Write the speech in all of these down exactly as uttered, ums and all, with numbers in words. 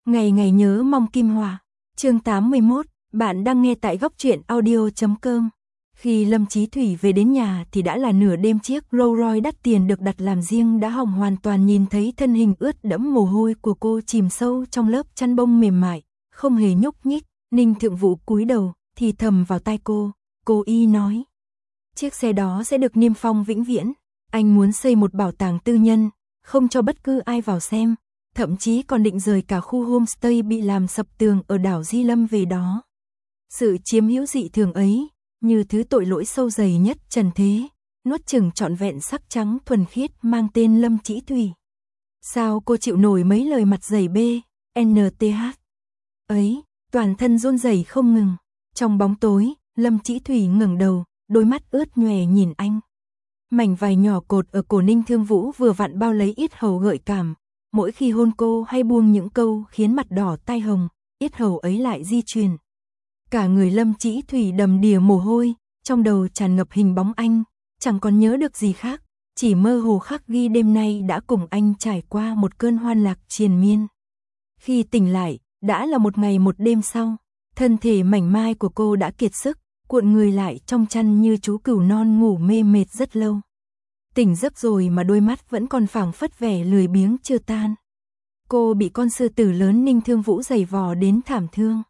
Ngày ngày nhớ mong Kim Hòa. Chương tám mươi mốt, bạn đang nghe tại góc truyện audio chấm com. Khi Lâm Chí Thủy về đến nhà thì đã là nửa đêm, chiếc Rolls Royce đắt tiền được đặt làm riêng đã hỏng hoàn toàn, nhìn thấy thân hình ướt đẫm mồ hôi của cô chìm sâu trong lớp chăn bông mềm mại, không hề nhúc nhích. Ninh Thượng Vũ cúi đầu, thì thầm vào tai cô, cô y nói. Chiếc xe đó sẽ được niêm phong vĩnh viễn, anh muốn xây một bảo tàng tư nhân, không cho bất cứ ai vào xem. Thậm chí còn định rời cả khu homestay bị làm sập tường ở đảo Di Lâm về đó. Sự chiếm hữu dị thường ấy, như thứ tội lỗi sâu dày nhất trần thế, nuốt chửng trọn vẹn sắc trắng thuần khiết mang tên Lâm Chí Thủy. Sao cô chịu nổi mấy lời mặt dày bê, en tê hát ấy, toàn thân run rẩy không ngừng. Trong bóng tối, Lâm Chí Thủy ngẩng đầu, đôi mắt ướt nhòe nhìn anh. Mảnh vải nhỏ cột ở cổ Ninh Thương Vũ vừa vặn bao lấy yết hầu gợi cảm. Mỗi khi hôn cô hay buông những câu khiến mặt đỏ tai hồng, yết hầu ấy lại di chuyển. Cả người Lâm Chí Thủy đầm đìa mồ hôi, trong đầu tràn ngập hình bóng anh, chẳng còn nhớ được gì khác, chỉ mơ hồ khắc ghi đêm nay đã cùng anh trải qua một cơn hoan lạc triền miên. Khi tỉnh lại, đã là một ngày một đêm sau, thân thể mảnh mai của cô đã kiệt sức, cuộn người lại trong chăn như chú cừu non ngủ mê mệt rất lâu. Tỉnh giấc rồi mà đôi mắt vẫn còn phảng phất vẻ lười biếng chưa tan. Cô bị con sư tử lớn Ninh Thương Vũ giày vò đến thảm thương.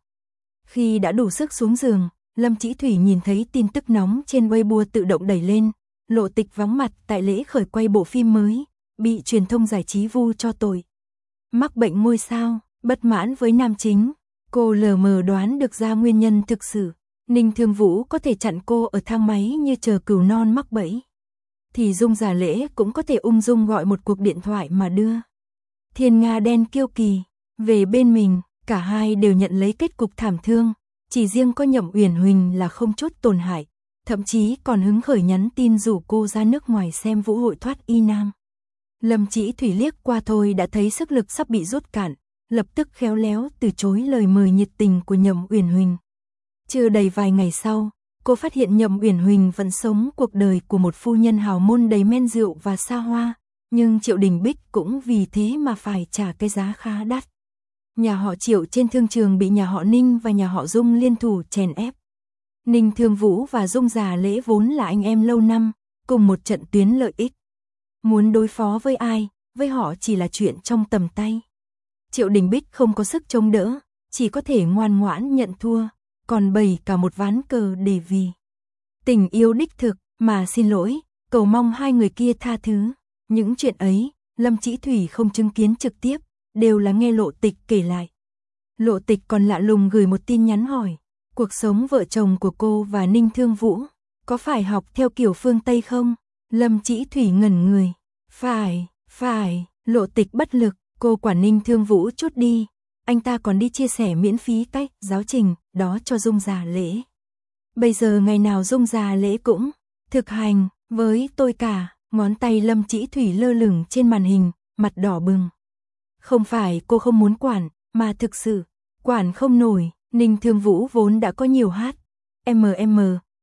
Khi đã đủ sức xuống giường, Lâm Chí Thủy nhìn thấy tin tức nóng trên Weibo tự động đẩy lên. Lộ Tịch vắng mặt tại lễ khởi quay bộ phim mới, bị truyền thông giải trí vu cho tội mắc bệnh ngôi sao, bất mãn với nam chính. Cô lờ mờ đoán được ra nguyên nhân thực sự. Ninh Thương Vũ có thể chặn cô ở thang máy như chờ cừu non mắc bẫy, thì Dung Giả Lễ cũng có thể ung dung gọi một cuộc điện thoại mà đưa Thiên Nga Đen Kiêu Kỳ về bên mình. Cả hai đều nhận lấy kết cục thảm thương, chỉ riêng có Nhậm Uyển Huỳnh là không chút tổn hại, thậm chí còn hứng khởi nhắn tin rủ cô ra nước ngoài xem vũ hội thoát y nam. Lâm Chí Thủy liếc qua thôi đã thấy sức lực sắp bị rút cạn, lập tức khéo léo từ chối lời mời nhiệt tình của Nhậm Uyển Huỳnh. Chưa đầy vài ngày sau, cô phát hiện Nhậm Uyển Huỳnh vẫn sống cuộc đời của một phu nhân hào môn đầy men rượu và xa hoa, nhưng Triệu Đình Bích cũng vì thế mà phải trả cái giá khá đắt. Nhà họ Triệu trên thương trường bị nhà họ Ninh và nhà họ Dung liên thủ chèn ép. Ninh Thương Vũ và Dung Giả Lễ vốn là anh em lâu năm, cùng một trận tuyến lợi ích. Muốn đối phó với ai, với họ chỉ là chuyện trong tầm tay. Triệu Đình Bích không có sức chống đỡ, chỉ có thể ngoan ngoãn nhận thua, còn bày cả một ván cờ để vì tình yêu đích thực mà xin lỗi, cầu mong hai người kia tha thứ. Những chuyện ấy, Lâm Chí Thủy không chứng kiến trực tiếp, đều là nghe Lộ Tịch kể lại. Lộ Tịch còn lạ lùng gửi một tin nhắn hỏi, cuộc sống vợ chồng của cô và Ninh Thương Vũ, có phải học theo kiểu phương Tây không? Lâm Chí Thủy ngẩn người, phải, phải, Lộ Tịch bất lực, cô quản Ninh Thương Vũ chút đi, anh ta còn đi chia sẻ miễn phí cách giáo trình đó cho Dung Giả Lễ. Bây giờ ngày nào Dung Giả Lễ cũng thực hành với tôi cả. Ngón tay Lâm Chí Thủy lơ lửng trên màn hình, mặt đỏ bừng. Không phải cô không muốn quản, mà thực sự quản không nổi. Ninh Thương Vũ vốn đã có nhiều H, M M,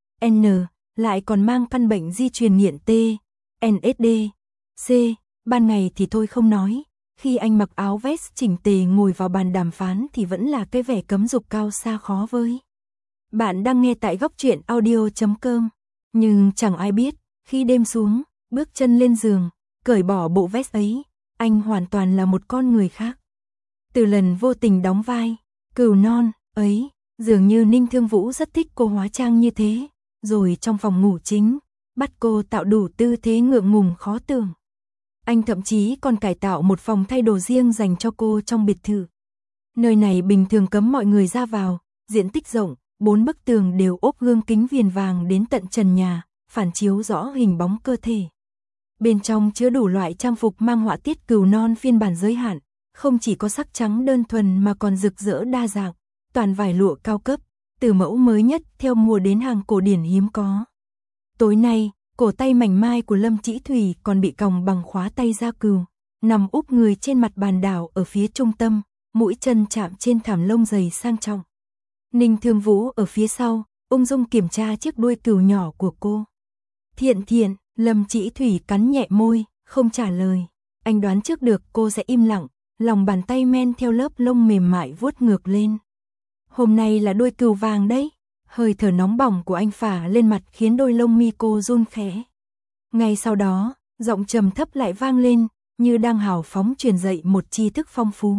N, lại còn mang căn bệnh di truyền nghiện T, N S D, C. Ban ngày thì thôi không nói, khi anh mặc áo vest chỉnh tề ngồi vào bàn đàm phán thì vẫn là cái vẻ cấm dục cao xa khó với. Bạn đang nghe tại góc truyện audio chấm com. Nhưng chẳng ai biết, khi đêm xuống, bước chân lên giường, cởi bỏ bộ vest ấy, anh hoàn toàn là một con người khác. Từ lần vô tình đóng vai cừu non ấy, dường như Ninh Thương Vũ rất thích cô hóa trang như thế, rồi trong phòng ngủ chính, bắt cô tạo đủ tư thế ngượng ngùng khó tưởng. Anh thậm chí còn cải tạo một phòng thay đồ riêng dành cho cô trong biệt thự. Nơi này bình thường cấm mọi người ra vào, diện tích rộng, bốn bức tường đều ốp gương kính viền vàng đến tận trần nhà, phản chiếu rõ hình bóng cơ thể. Bên trong chứa đủ loại trang phục mang họa tiết cừu non phiên bản giới hạn, không chỉ có sắc trắng đơn thuần mà còn rực rỡ đa dạng, toàn vải lụa cao cấp, từ mẫu mới nhất theo mùa đến hàng cổ điển hiếm có. Tối nay, cổ tay mảnh mai của Lâm Chí Thủy còn bị còng bằng khóa tay da cừu, nằm úp người trên mặt bàn đảo ở phía trung tâm, mũi chân chạm trên thảm lông dày sang trọng. Ninh Thương Vũ ở phía sau, ung dung kiểm tra chiếc đuôi cừu nhỏ của cô. Thiện thiện, Lâm Chí Thủy cắn nhẹ môi, không trả lời. Anh đoán trước được cô sẽ im lặng, lòng bàn tay men theo lớp lông mềm mại vuốt ngược lên. Hôm nay là đôi cừu vàng đấy. Hơi thở nóng bỏng của anh phả lên mặt khiến đôi lông mi cô run khẽ. Ngay sau đó, giọng trầm thấp lại vang lên, như đang hào phóng truyền dạy một tri thức phong phú.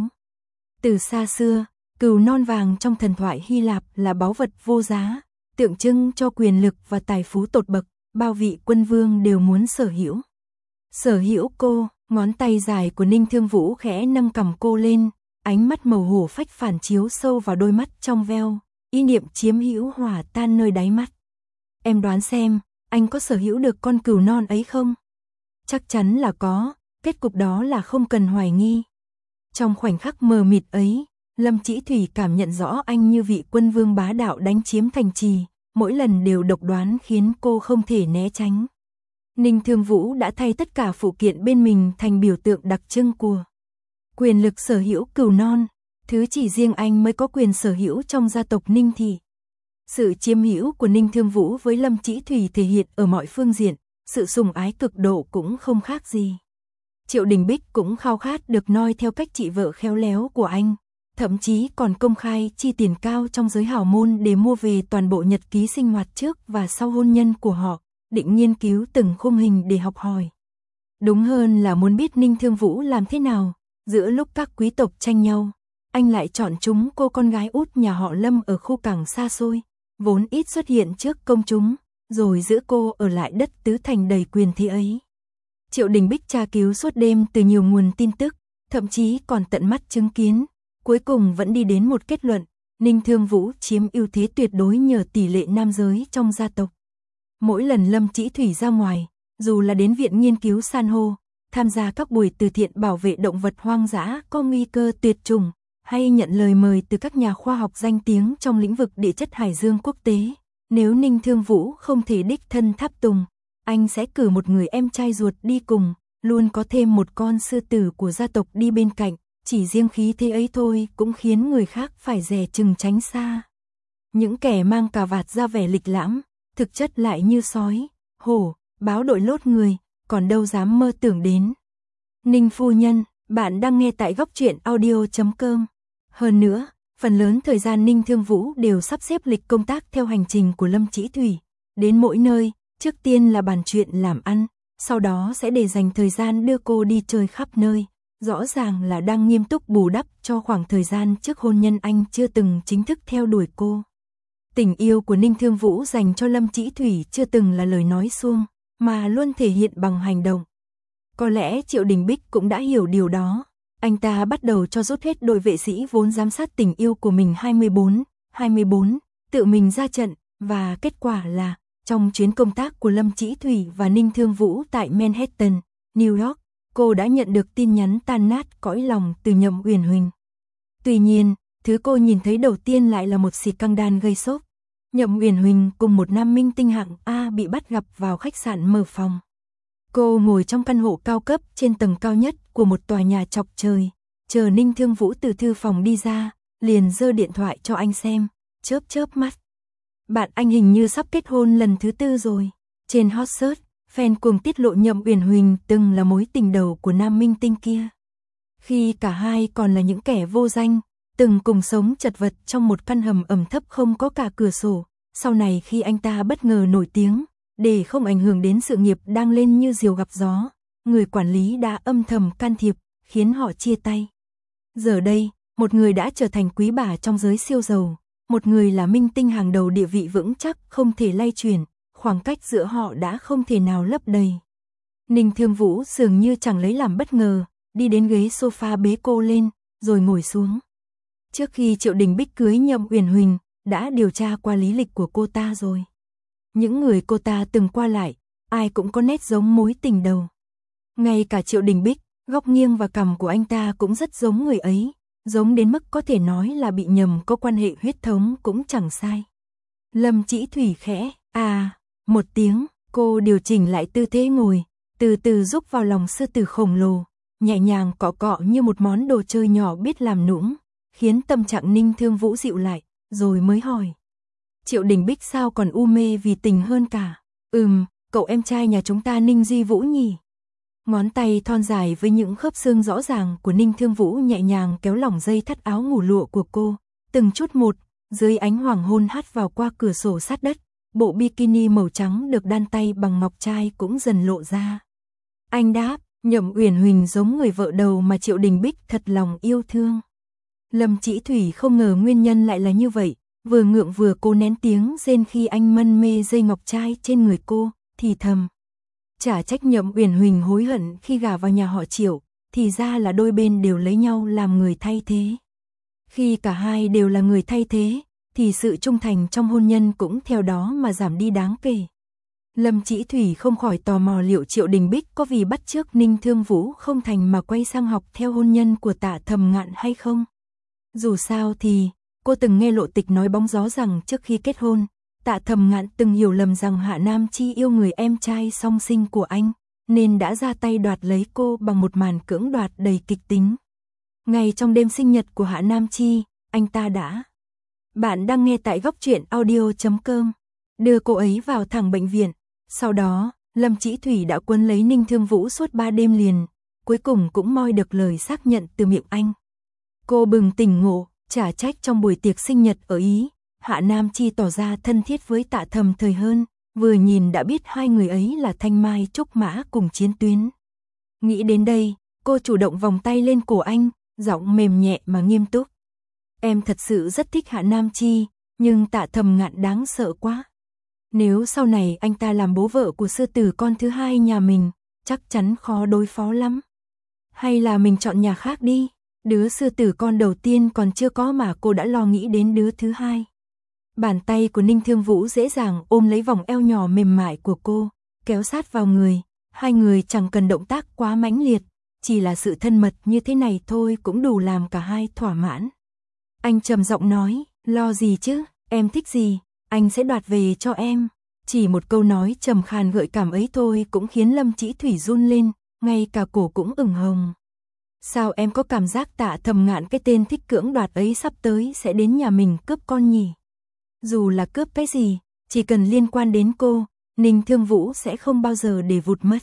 Từ xa xưa, cừu non vàng trong thần thoại Hy Lạp là báu vật vô giá, tượng trưng cho quyền lực và tài phú tột bậc, bao vị quân vương đều muốn sở hữu. Sở hữu cô, ngón tay dài của Ninh Thương Vũ khẽ nâng cằm cô lên, ánh mắt màu hổ phách phản chiếu sâu vào đôi mắt trong veo, ý niệm chiếm hữu hòa tan nơi đáy mắt. Em đoán xem, anh có sở hữu được con cừu non ấy không? Chắc chắn là có, kết cục đó là không cần hoài nghi. Trong khoảnh khắc mờ mịt ấy, Lâm Chỉ Thủy cảm nhận rõ anh như vị quân vương bá đạo đánh chiếm thành trì, mỗi lần đều độc đoán khiến cô không thể né tránh. Ninh Thương Vũ đã thay tất cả phụ kiện bên mình thành biểu tượng đặc trưng của quyền lực sở hữu cừu non, thứ chỉ riêng anh mới có quyền sở hữu trong gia tộc Ninh thị. Sự chiếm hữu của Ninh Thương Vũ với Lâm Chỉ Thủy thể hiện ở mọi phương diện, sự sủng ái cực độ cũng không khác gì. Triệu Đình Bích cũng khao khát được noi theo cách chị vợ khéo léo của anh, thậm chí còn công khai chi tiền cao trong giới hào môn để mua về toàn bộ nhật ký sinh hoạt trước và sau hôn nhân của họ, định nghiên cứu từng khung hình để học hỏi. Đúng hơn là muốn biết Ninh Thương Vũ làm thế nào, giữa lúc các quý tộc tranh nhau, anh lại chọn chúng cô con gái út nhà họ Lâm ở khu cảng xa xôi, vốn ít xuất hiện trước công chúng, rồi giữ cô ở lại đất tứ thành đầy quyền thế ấy. Triệu Đình Bích tra cứu suốt đêm từ nhiều nguồn tin tức, thậm chí còn tận mắt chứng kiến, cuối cùng vẫn đi đến một kết luận, Ninh Thương Vũ chiếm ưu thế tuyệt đối nhờ tỷ lệ nam giới trong gia tộc. Mỗi lần Lâm Chỉ Thủy ra ngoài, dù là đến viện nghiên cứu san hô, tham gia các buổi từ thiện bảo vệ động vật hoang dã có nguy cơ tuyệt chủng, hay nhận lời mời từ các nhà khoa học danh tiếng trong lĩnh vực địa chất hải dương quốc tế, nếu Ninh Thương Vũ không thể đích thân tháp tùng, anh sẽ cử một người em trai ruột đi cùng, luôn có thêm một con sư tử của gia tộc đi bên cạnh, chỉ riêng khí thế ấy thôi cũng khiến người khác phải dè chừng tránh xa. Những kẻ mang cà vạt ra vẻ lịch lãm, thực chất lại như sói, hổ, báo đội lốt người, còn đâu dám mơ tưởng đến. Ninh phu nhân, bạn đang nghe tại góc truyện audio chấm com. Hơn nữa, phần lớn thời gian Ninh Thương Vũ đều sắp xếp lịch công tác theo hành trình của Lâm Chỉ Thủy. Đến mỗi nơi, trước tiên là bàn chuyện làm ăn, sau đó sẽ để dành thời gian đưa cô đi chơi khắp nơi. Rõ ràng là đang nghiêm túc bù đắp cho khoảng thời gian trước hôn nhân anh chưa từng chính thức theo đuổi cô. Tình yêu của Ninh Thương Vũ dành cho Lâm Chỉ Thủy chưa từng là lời nói suông, mà luôn thể hiện bằng hành động. Có lẽ Triệu Đình Bích cũng đã hiểu điều đó. Anh ta bắt đầu cho rút hết đội vệ sĩ vốn giám sát tình yêu của mình hai mươi bốn, hai mươi bốn, tự mình ra trận, và kết quả là, trong chuyến công tác của Lâm Chỉ Thủy và Ninh Thương Vũ tại Manhattan, New York, cô đã nhận được tin nhắn tan nát cõi lòng từ Nhậm Uyển Huỳnh. Tuy nhiên, thứ cô nhìn thấy đầu tiên lại là một scandal gây sốc. Nhậm Uyển Huỳnh cùng một nam minh tinh hạng A bị bắt gặp vào khách sạn mở phòng. Cô ngồi trong căn hộ cao cấp trên tầng cao nhất của một tòa nhà chọc trời, chờ Ninh Thương Vũ từ thư phòng đi ra, liền giơ điện thoại cho anh xem, chớp chớp mắt. Bạn anh hình như sắp kết hôn lần thứ tư rồi. Trên hot search, fan cuồng tiết lộ Nhậm Uyển Huỳnh từng là mối tình đầu của nam minh tinh kia. Khi cả hai còn là những kẻ vô danh, từng cùng sống chật vật trong một căn hầm ẩm thấp không có cả cửa sổ, sau này khi anh ta bất ngờ nổi tiếng, để không ảnh hưởng đến sự nghiệp đang lên như diều gặp gió, người quản lý đã âm thầm can thiệp, khiến họ chia tay. Giờ đây, một người đã trở thành quý bà trong giới siêu giàu, một người là minh tinh hàng đầu địa vị vững chắc không thể lay chuyển, khoảng cách giữa họ đã không thể nào lấp đầy. Ninh Thương Vũ dường như chẳng lấy làm bất ngờ, đi đến ghế sofa bế cô lên, rồi ngồi xuống. Trước khi Triệu Đình Bích cưới Nhậm Uyển Huỳnh, đã điều tra qua lý lịch của cô ta rồi. Những người cô ta từng qua lại, ai cũng có nét giống mối tình đầu. Ngay cả Triệu Đình Bích, góc nghiêng và cằm của anh ta cũng rất giống người ấy, giống đến mức có thể nói là bị nhầm có quan hệ huyết thống cũng chẳng sai. Lâm Chỉ Thủy khẽ, à, một tiếng, cô điều chỉnh lại tư thế ngồi, từ từ rúc vào lòng sư tử khổng lồ, nhẹ nhàng cọ cọ như một món đồ chơi nhỏ biết làm nũng, khiến tâm trạng Ninh Thương Vũ dịu lại, rồi mới hỏi. Triệu Đình Bích sao còn u mê vì tình hơn cả? Ừm, cậu em trai nhà chúng ta Ninh Duy Vũ nhỉ? Ngón tay thon dài với những khớp xương rõ ràng của Ninh Thương Vũ nhẹ nhàng kéo lỏng dây thắt áo ngủ lụa của cô, từng chút một, dưới ánh hoàng hôn hắt vào qua cửa sổ sát đất, bộ bikini màu trắng được đan tay bằng ngọc trai cũng dần lộ ra. Anh đáp, Nhậm Uyển Huỳnh giống người vợ đầu mà Triệu Đình Bích thật lòng yêu thương. Lâm Chỉ Thủy không ngờ nguyên nhân lại là như vậy, vừa ngượng vừa cố nén tiếng rên khi anh mân mê dây ngọc trai trên người cô, thì thầm. Chả trách Nhậm Uyển Huỳnh hối hận khi gả vào nhà họ Triệu, thì ra là đôi bên đều lấy nhau làm người thay thế. Khi cả hai đều là người thay thế, thì sự trung thành trong hôn nhân cũng theo đó mà giảm đi đáng kể. Lâm Chỉ Thủy không khỏi tò mò liệu Triệu Đình Bích có vì bắt chước Ninh Thương Vũ không thành mà quay sang học theo hôn nhân của Tạ Thầm Ngạn hay không. Dù sao thì, cô từng nghe Lộ Tịch nói bóng gió rằng trước khi kết hôn, Tạ Thầm Ngạn từng hiểu lầm rằng Hạ Nam Chi yêu người em trai song sinh của anh, nên đã ra tay đoạt lấy cô bằng một màn cưỡng đoạt đầy kịch tính. Ngay trong đêm sinh nhật của Hạ Nam Chi, anh ta đã. Bạn đang nghe tại góc truyện audio chấm com, đưa cô ấy vào thẳng bệnh viện. Sau đó, Lâm Chỉ Thủy đã quấn lấy Ninh Thương Vũ suốt ba đêm liền, cuối cùng cũng moi được lời xác nhận từ miệng anh. Cô bừng tỉnh ngộ, chả trách trong buổi tiệc sinh nhật ở Ý, Hạ Nam Chi tỏ ra thân thiết với Tạ Thầm Thời hơn, vừa nhìn đã biết hai người ấy là thanh mai trúc mã cùng chiến tuyến. Nghĩ đến đây, cô chủ động vòng tay lên cổ anh, giọng mềm nhẹ mà nghiêm túc. Em thật sự rất thích Hạ Nam Chi, nhưng Tạ Thầm Ngạn đáng sợ quá. Nếu sau này anh ta làm bố vợ của sư tử con thứ hai nhà mình, chắc chắn khó đối phó lắm. Hay là mình chọn nhà khác đi, đứa sư tử con đầu tiên còn chưa có mà cô đã lo nghĩ đến đứa thứ hai. Bàn tay của Ninh Thương Vũ dễ dàng ôm lấy vòng eo nhỏ mềm mại của cô, kéo sát vào người, hai người chẳng cần động tác quá mãnh liệt, chỉ là sự thân mật như thế này thôi cũng đủ làm cả hai thỏa mãn. Anh trầm giọng nói, lo gì chứ, em thích gì, anh sẽ đoạt về cho em. Chỉ một câu nói trầm khàn gợi cảm ấy thôi cũng khiến Lâm Chỉ Thủy run lên, ngay cả cổ cũng ửng hồng. Sao em có cảm giác Tạ Thầm Ngạn cái tên thích cưỡng đoạt ấy sắp tới sẽ đến nhà mình cướp con nhỉ? Dù là cướp cái gì, chỉ cần liên quan đến cô, Ninh Thương Vũ sẽ không bao giờ để vụt mất.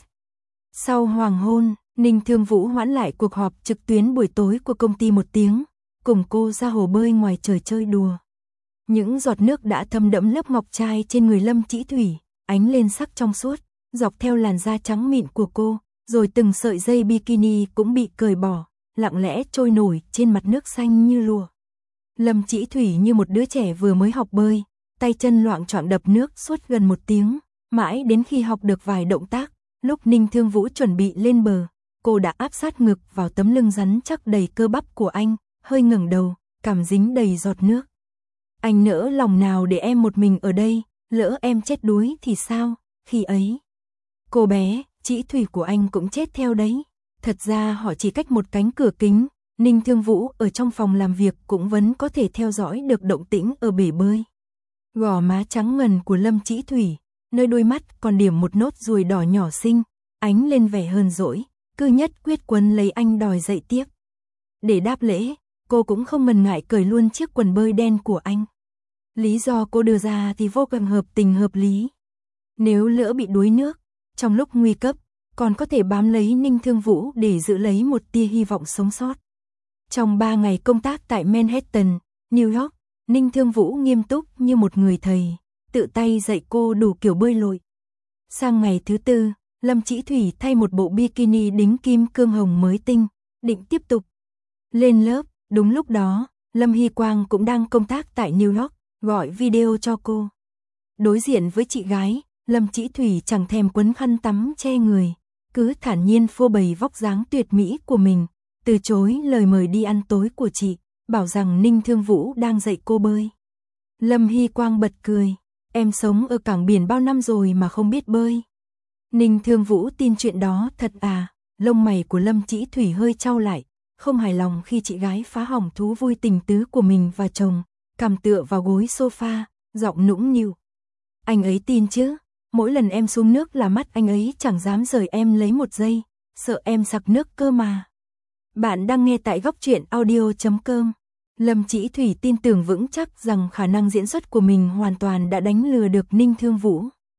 Sau hoàng hôn, Ninh Thương Vũ hoãn lại cuộc họp trực tuyến buổi tối của công ty một tiếng, cùng cô ra hồ bơi ngoài trời chơi đùa. Những giọt nước đã thấm đẫm lớp ngọc trai trên người Lâm Chỉ Thủy, ánh lên sắc trong suốt, dọc theo làn da trắng mịn của cô, rồi từng sợi dây bikini cũng bị cởi bỏ, lặng lẽ trôi nổi trên mặt nước xanh như lụa. Lâm Chỉ Thủy như một đứa trẻ vừa mới học bơi, tay chân loạng choạng đập nước suốt gần một tiếng, mãi đến khi học được vài động tác, lúc Ninh Thương Vũ chuẩn bị lên bờ, cô đã áp sát ngực vào tấm lưng rắn chắc đầy cơ bắp của anh, hơi ngẩng đầu, cằm dính đầy giọt nước. Anh nỡ lòng nào để em một mình ở đây, lỡ em chết đuối thì sao, khi ấy. Cô bé, Chỉ Thủy của anh cũng chết theo đấy. Thật ra họ chỉ cách một cánh cửa kính, Ninh Thương Vũ ở trong phòng làm việc cũng vẫn có thể theo dõi được động tĩnh ở bể bơi. Gò má trắng ngần của Lâm Chỉ Thủy, nơi đôi mắt còn điểm một nốt ruồi đỏ nhỏ xinh, ánh lên vẻ hờn dỗi, cứ nhất quyết quấn lấy anh đòi dậy tiếp. Để đáp lễ, cô cũng không ngần ngại cởi luôn chiếc quần bơi đen của anh. Lý do cô đưa ra thì vô cùng hợp tình hợp lý. Nếu lỡ bị đuối nước, trong lúc nguy cấp, còn có thể bám lấy Ninh Thương Vũ để giữ lấy một tia hy vọng sống sót. Trong ba ngày công tác tại Manhattan, New York, Ninh Thương Vũ nghiêm túc như một người thầy, tự tay dạy cô đủ kiểu bơi lội. Sang ngày thứ tư, Lâm Chỉ Thủy thay một bộ bikini đính kim cương hồng mới tinh, định tiếp tục lên lớp. Đúng lúc đó, Lâm Hy Quang cũng đang công tác tại New York, gọi video cho cô. Đối diện với chị gái, Lâm Chỉ Thủy chẳng thèm quấn khăn tắm che người, cứ thản nhiên phô bày vóc dáng tuyệt mỹ của mình, từ chối lời mời đi ăn tối của chị, bảo rằng Ninh Thương Vũ đang dạy cô bơi. Lâm Hy Quang bật cười, em sống ở cảng biển bao năm rồi mà không biết bơi. Ninh Thương Vũ tin chuyện đó thật à? Lông mày của Lâm Chỉ Thủy hơi chau lại, không hài lòng khi chị gái phá hỏng thú vui tình tứ của mình và chồng, cằm tựa vào gối sofa, giọng nũng nịu. Anh ấy tin chứ, mỗi lần em xuống nước là mắt anh ấy chẳng dám rời em lấy một giây, sợ em sặc nước cơ mà. Bạn đang nghe tại góc truyện audio chấm com. Lâm Chỉ Thủy tin tưởng vững chắc rằng khả năng diễn xuất của mình hoàn toàn đã đánh lừa được Ninh Thương Vũ.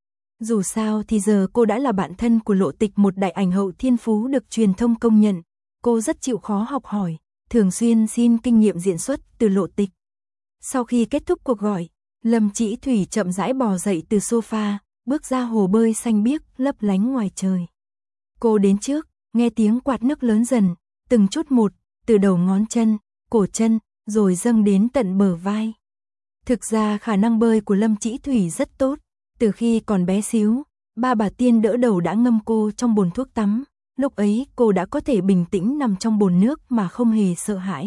Dù sao thì giờ cô đã là bạn thân của Lộ Tịch, một đại ảnh hậu thiên phú được truyền thông công nhận. Cô rất chịu khó học hỏi, thường xuyên xin kinh nghiệm diễn xuất từ Lộ Tịch. Sau khi kết thúc cuộc gọi, Lâm Chỉ Thủy chậm rãi bò dậy từ sofa, bước ra hồ bơi xanh biếc lấp lánh ngoài trời. Cô đến trước, nghe tiếng quạt nước lớn dần, từng chút một, từ đầu ngón chân, cổ chân, rồi dâng đến tận bờ vai. Thực ra khả năng bơi của Lâm Chỉ Thủy rất tốt, từ khi còn bé xíu, ba bà tiên đỡ đầu đã ngâm cô trong bồn thuốc tắm, lúc ấy cô đã có thể bình tĩnh nằm trong bồn nước mà không hề sợ hãi.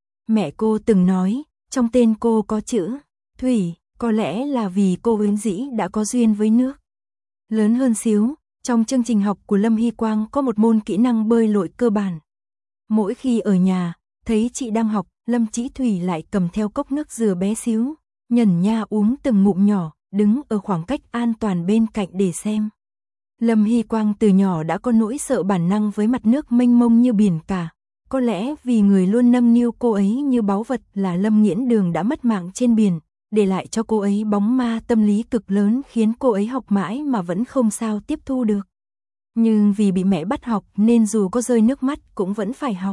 Mẹ cô từng nói, trong tên cô có chữ Thủy, có lẽ là vì cô vốn dĩ đã có duyên với nước. Lớn hơn xíu, trong chương trình học của Lâm Hy Quang có một môn kỹ năng bơi lội cơ bản. Mỗi khi ở nhà, thấy chị đang học, Lâm Chỉ Thủy lại cầm theo cốc nước dừa bé xíu, nhẩn nha uống từng ngụm nhỏ, đứng ở khoảng cách an toàn bên cạnh để xem. Lâm Hy Quang từ nhỏ đã có nỗi sợ bản năng với mặt nước mênh mông như biển cả. Có lẽ vì người luôn nâng niu cô ấy như báu vật là Lâm Nghiễn Đường đã mất mạng trên biển, để lại cho cô ấy bóng ma tâm lý cực lớn khiến cô ấy học mãi mà vẫn không sao tiếp thu được. Nhưng vì bị mẹ bắt học nên dù có rơi nước mắt cũng vẫn phải học.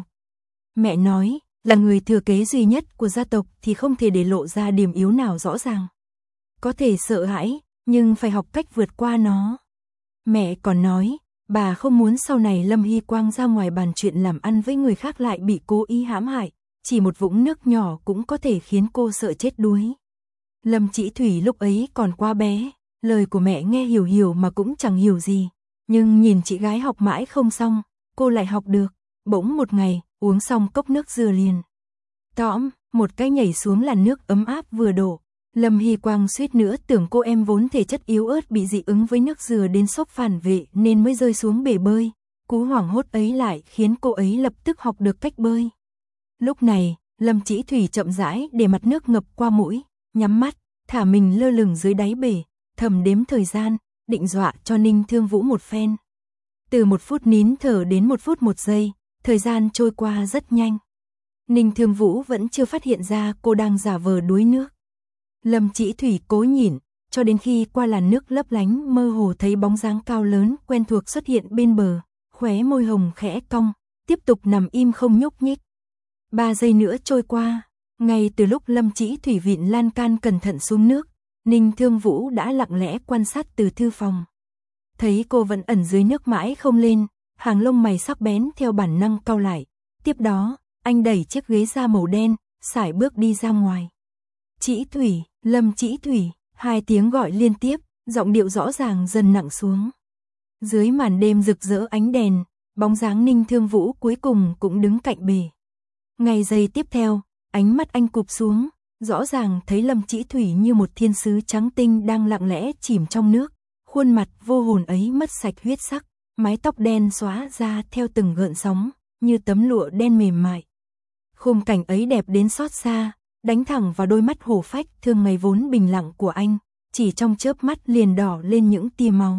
Mẹ nói, là người thừa kế duy nhất của gia tộc thì không thể để lộ ra điểm yếu nào rõ ràng. Có thể sợ hãi, nhưng phải học cách vượt qua nó. Mẹ còn nói, bà không muốn sau này Lâm Hy Quang ra ngoài bàn chuyện làm ăn với người khác lại bị cố ý hãm hại, chỉ một vũng nước nhỏ cũng có thể khiến cô sợ chết đuối. Lâm Chỉ Thủy lúc ấy còn quá bé, lời của mẹ nghe hiểu hiểu mà cũng chẳng hiểu gì, nhưng nhìn chị gái học mãi không xong, cô lại học được, bỗng một ngày, uống xong cốc nước dừa liền. Tõm, một cái nhảy xuống làn nước ấm áp vừa đổ, Lâm Hy Quang suýt nữa tưởng cô em vốn thể chất yếu ớt bị dị ứng với nước dừa đến sốc phản vệ nên mới rơi xuống bể bơi. Cú hoảng hốt ấy lại khiến cô ấy lập tức học được cách bơi. Lúc này, Lâm Chỉ Thủy chậm rãi để mặt nước ngập qua mũi, nhắm mắt, thả mình lơ lửng dưới đáy bể, thầm đếm thời gian, định dọa cho Ninh Thương Vũ một phen. Từ một phút nín thở đến một phút một giây, thời gian trôi qua rất nhanh. Ninh Thương Vũ vẫn chưa phát hiện ra cô đang giả vờ đuối nước. Lâm Chỉ Thủy cố nhịn, cho đến khi qua làn nước lấp lánh mơ hồ thấy bóng dáng cao lớn quen thuộc xuất hiện bên bờ, khóe môi hồng khẽ cong, tiếp tục nằm im không nhúc nhích. Ba giây nữa trôi qua, ngay từ lúc Lâm Chỉ Thủy vịn lan can cẩn thận xuống nước, Ninh Thương Vũ đã lặng lẽ quan sát từ thư phòng. Thấy cô vẫn ẩn dưới nước mãi không lên, hàng lông mày sắc bén theo bản năng cau lại. Tiếp đó, anh đẩy chiếc ghế da màu đen, sải bước đi ra ngoài. Chỉ Thủy, Lâm Chỉ Thủy, hai tiếng gọi liên tiếp, giọng điệu rõ ràng dần nặng xuống. Dưới màn đêm rực rỡ ánh đèn, bóng dáng Ninh Thương Vũ cuối cùng cũng đứng cạnh bể. Ngay giây tiếp theo, ánh mắt anh cụp xuống, rõ ràng thấy Lâm Chỉ Thủy như một thiên sứ trắng tinh đang lặng lẽ chìm trong nước, khuôn mặt vô hồn ấy mất sạch huyết sắc, mái tóc đen xóa ra theo từng gợn sóng, như tấm lụa đen mềm mại. Khung cảnh ấy đẹp đến xót xa, đánh thẳng vào đôi mắt hổ phách thương ngày vốn bình lặng của anh, chỉ trong chớp mắt liền đỏ lên những tia máu.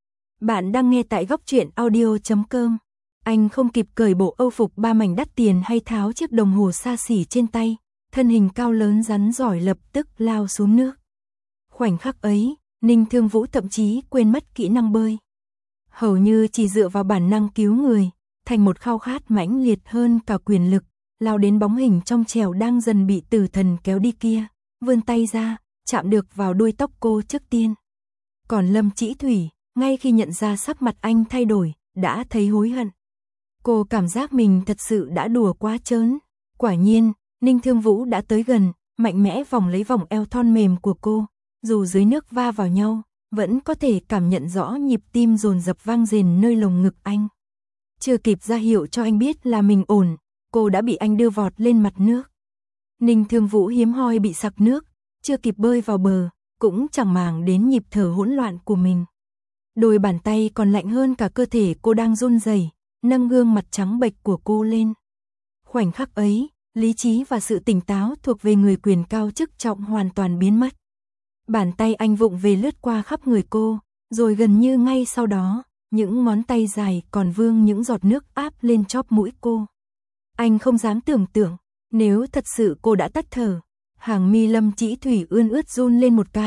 Bạn đang nghe tại góc truyện audio chấm com. Anh không kịp cởi bộ âu phục ba mảnh đắt tiền hay tháo chiếc đồng hồ xa xỉ trên tay, thân hình cao lớn rắn giỏi lập tức lao xuống nước. Khoảnh khắc ấy, Ninh Thương Vũ thậm chí quên mất kỹ năng bơi. Hầu như chỉ dựa vào bản năng cứu người, thành một khao khát mãnh liệt hơn cả quyền lực, lao đến bóng hình trong trèo đang dần bị tử thần kéo đi kia, vươn tay ra, chạm được vào đuôi tóc cô trước tiên. Còn Lâm Chỉ Thủy, ngay khi nhận ra sắc mặt anh thay đổi, đã thấy hối hận. Cô cảm giác mình thật sự đã đùa quá trớn. Quả nhiên, Ninh Thương Vũ đã tới gần, mạnh mẽ vòng lấy vòng eo thon mềm của cô, dù dưới nước va vào nhau, vẫn có thể cảm nhận rõ nhịp tim dồn dập vang rền nơi lồng ngực anh. Chưa kịp ra hiệu cho anh biết là mình ổn, cô đã bị anh đưa vọt lên mặt nước. Ninh Thương Vũ hiếm hoi bị sặc nước, chưa kịp bơi vào bờ, cũng chẳng màng đến nhịp thở hỗn loạn của mình. Đôi bàn tay còn lạnh hơn cả cơ thể cô đang run rẩy, nâng gương mặt trắng bệch của cô lên. Khoảnh khắc ấy, lý trí và sự tỉnh táo thuộc về người quyền cao chức trọng hoàn toàn biến mất. Bàn tay anh vụng về lướt qua khắp người cô, rồi gần như ngay sau đó, những ngón tay dài còn vương những giọt nước áp lên chóp mũi cô. Anh không dám tưởng tượng, nếu thật sự cô đã tắt thở, hàng mi Lâm Chỉ Thủy ươn ướt run lên một cái,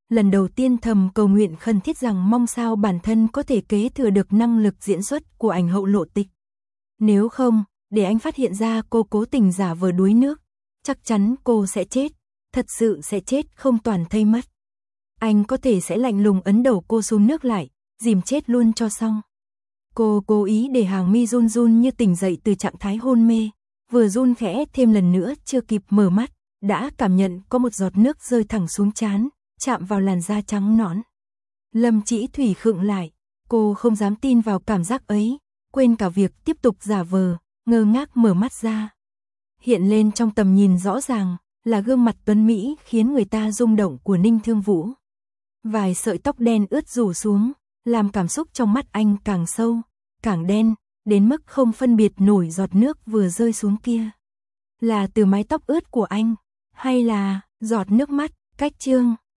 lần đầu tiên thầm cầu nguyện khẩn thiết rằng mong sao bản thân có thể kế thừa được năng lực diễn xuất của ảnh hậu Lộ Tịch. Nếu không, để anh phát hiện ra cô cố tình giả vờ đuối nước, chắc chắn cô sẽ chết, thật sự sẽ chết không toàn thây mất. Anh có thể sẽ lạnh lùng ấn đầu cô xuống nước lại, dìm chết luôn cho xong. Cô cố ý để hàng mi run run như tỉnh dậy từ trạng thái hôn mê, vừa run khẽ thêm lần nữa chưa kịp mở mắt, đã cảm nhận có một giọt nước rơi thẳng xuống trán, chạm vào làn da trắng nõn. Lâm Chỉ Thủy khựng lại, cô không dám tin vào cảm giác ấy, quên cả việc tiếp tục giả vờ, ngơ ngác mở mắt ra. Hiện lên trong tầm nhìn rõ ràng là gương mặt tuấn mỹ khiến người ta rung động của Ninh Thương Vũ. Vài sợi tóc đen ướt rủ xuống, làm cảm xúc trong mắt anh càng sâu, càng đen, đến mức không phân biệt nổi giọt nước vừa rơi xuống kia. Là từ mái tóc ướt của anh, hay là giọt nước mắt, cách chương.